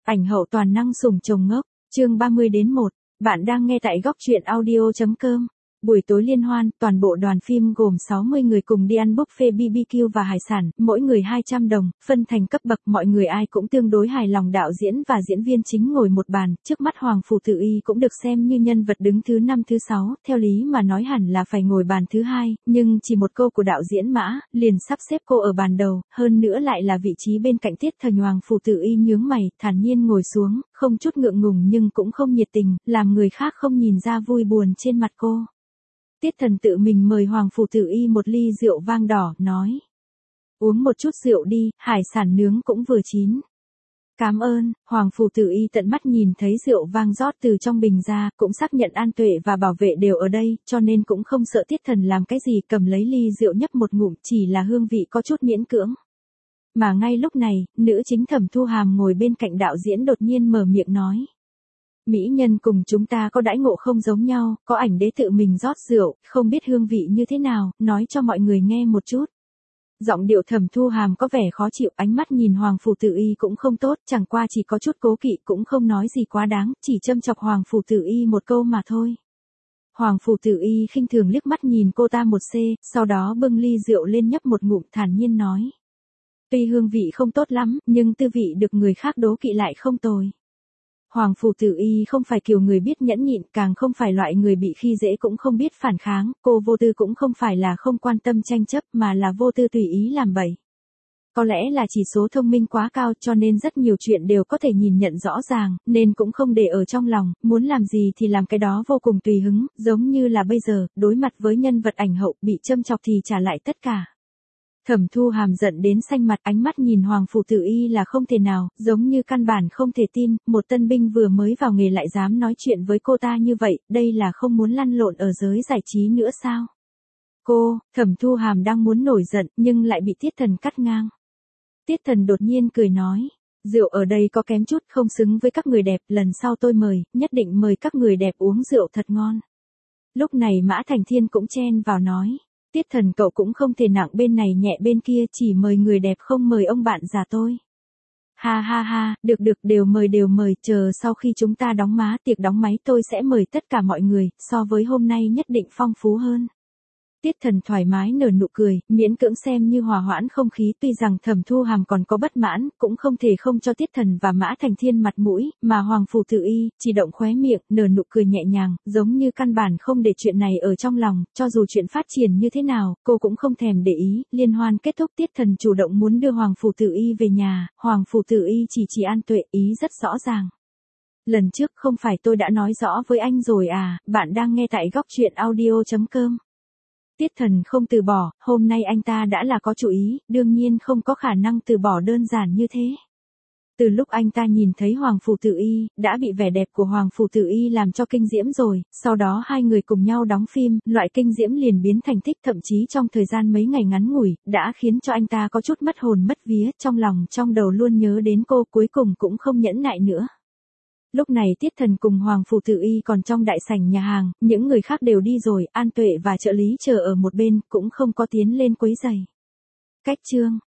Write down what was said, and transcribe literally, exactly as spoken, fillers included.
Ảnh hậu toàn năng sủng chồng ngốc, chương ba mươi đến một. Bạn đang nghe tại góc truyện audio.com. Buổi tối liên hoan, toàn bộ đoàn phim gồm sáu mươi người cùng đi ăn buffet bê bê kiu và hải sản, mỗi người hai trăm đồng, phân thành cấp bậc, mọi người ai cũng tương đối hài lòng. Đạo diễn và diễn viên chính ngồi một bàn, trước mắt Hoàng Phủ Tử Y cũng được xem như nhân vật đứng thứ năm thứ sáu, theo lý mà nói hẳn là phải ngồi bàn thứ hai, nhưng chỉ một câu của đạo diễn Mã, liền sắp xếp cô ở bàn đầu, hơn nữa lại là vị trí bên cạnh Tiết Thần. Hoàng Phủ Tử Y nhướng mày, thản nhiên ngồi xuống, không chút ngượng ngùng nhưng cũng không nhiệt tình, làm người khác không nhìn ra vui buồn trên mặt cô. Tiết Thần tự mình mời Hoàng Phủ Tử Y một ly rượu vang đỏ, nói. Uống một chút rượu đi, hải sản nướng cũng vừa chín. Cảm ơn. Hoàng Phủ Tử Y tận mắt nhìn thấy rượu vang rót từ trong bình ra, cũng xác nhận An Tuệ và Bảo Vệ đều ở đây, cho nên cũng không sợ Tiết Thần làm cái gì, cầm lấy ly rượu nhấp một ngụm, chỉ là hương vị có chút miễn cưỡng. Mà ngay lúc này, nữ chính Thẩm Thu Hàm ngồi bên cạnh đạo diễn đột nhiên mở miệng nói. Mỹ nhân cùng chúng ta có đãi ngộ không giống nhau, có ảnh đế tự mình rót rượu, không biết hương vị như thế nào, nói cho mọi người nghe một chút. Giọng điệu Thẩm Thu Hàm có vẻ khó chịu, ánh mắt nhìn Hoàng Phủ Tử Y cũng không tốt, chẳng qua chỉ có chút cố kỵ, cũng không nói gì quá đáng, chỉ châm chọc Hoàng Phủ Tử Y một câu mà thôi. Hoàng Phủ Tử Y khinh thường liếc mắt nhìn cô ta một xê, sau đó bưng ly rượu lên nhấp một ngụm, thản nhiên nói. Tuy hương vị không tốt lắm, nhưng tư vị được người khác đố kỵ lại không tồi. Hoàng Phủ Tử Y không phải kiểu người biết nhẫn nhịn, càng không phải loại người bị khi dễ cũng không biết phản kháng, cô vô tư cũng không phải là không quan tâm tranh chấp mà là vô tư tùy ý làm bậy. Có lẽ là chỉ số thông minh quá cao cho nên rất nhiều chuyện đều có thể nhìn nhận rõ ràng, nên cũng không để ở trong lòng, muốn làm gì thì làm cái đó vô cùng tùy hứng, giống như là bây giờ, đối mặt với nhân vật ảnh hậu bị châm chọc thì trả lại tất cả. Thẩm Thu Hàm giận đến xanh mặt, ánh mắt nhìn Hoàng Phủ Tử Y là không thể nào, giống như căn bản không thể tin, một tân binh vừa mới vào nghề lại dám nói chuyện với cô ta như vậy, đây là không muốn lăn lộn ở giới giải trí nữa sao? Cô, Thẩm Thu Hàm đang muốn nổi giận, nhưng lại bị Tiết Thần cắt ngang. Tiết Thần đột nhiên cười nói, rượu ở đây có kém chút, không xứng với các người đẹp, lần sau tôi mời, nhất định mời các người đẹp uống rượu thật ngon. Lúc này Mã Thành Thiên cũng chen vào nói. Tiết Thần cậu cũng không thể nặng bên này nhẹ bên kia, chỉ mời người đẹp không mời ông bạn già tôi. Ha ha ha, được được, đều mời đều mời, chờ sau khi chúng ta đóng má tiệc đóng máy tôi sẽ mời tất cả mọi người, so với hôm nay nhất định phong phú hơn. Tiết Thần thoải mái nở nụ cười, miễn cưỡng xem như hòa hoãn không khí, tuy rằng Thẩm Thu Hàm còn có bất mãn, cũng không thể không cho Tiết Thần và Mã Thành Thiên mặt mũi, mà Hoàng Phủ Tử Y chỉ động khóe miệng, nở nụ cười nhẹ nhàng, giống như căn bản không để chuyện này ở trong lòng, cho dù chuyện phát triển như thế nào, cô cũng không thèm để ý. Liên hoan kết thúc, Tiết Thần chủ động muốn đưa Hoàng Phủ Tử Y về nhà, Hoàng Phủ Tử Y chỉ chỉ An Tuệ, ý rất rõ ràng. Lần trước không phải tôi đã nói rõ với anh rồi à, bạn đang nghe tại góc truyện audio.com. Tiết Thần không từ bỏ, hôm nay anh ta đã là có chủ ý, đương nhiên không có khả năng từ bỏ đơn giản như thế. Từ lúc anh ta nhìn thấy Hoàng Phủ Tử Y, đã bị vẻ đẹp của Hoàng Phủ Tử Y làm cho kinh diễm rồi, sau đó hai người cùng nhau đóng phim, loại kinh diễm liền biến thành thích, thậm chí trong thời gian mấy ngày ngắn ngủi, đã khiến cho anh ta có chút mất hồn mất vía, trong lòng trong đầu luôn nhớ đến cô, cuối cùng cũng không nhẫn nại nữa. Lúc này Tiết Thần cùng Hoàng Phủ Tử Y còn trong đại sảnh nhà hàng, những người khác đều đi rồi, An Tuệ và trợ lý chờ ở một bên, cũng không có tiến lên quấy giày. Cách chương.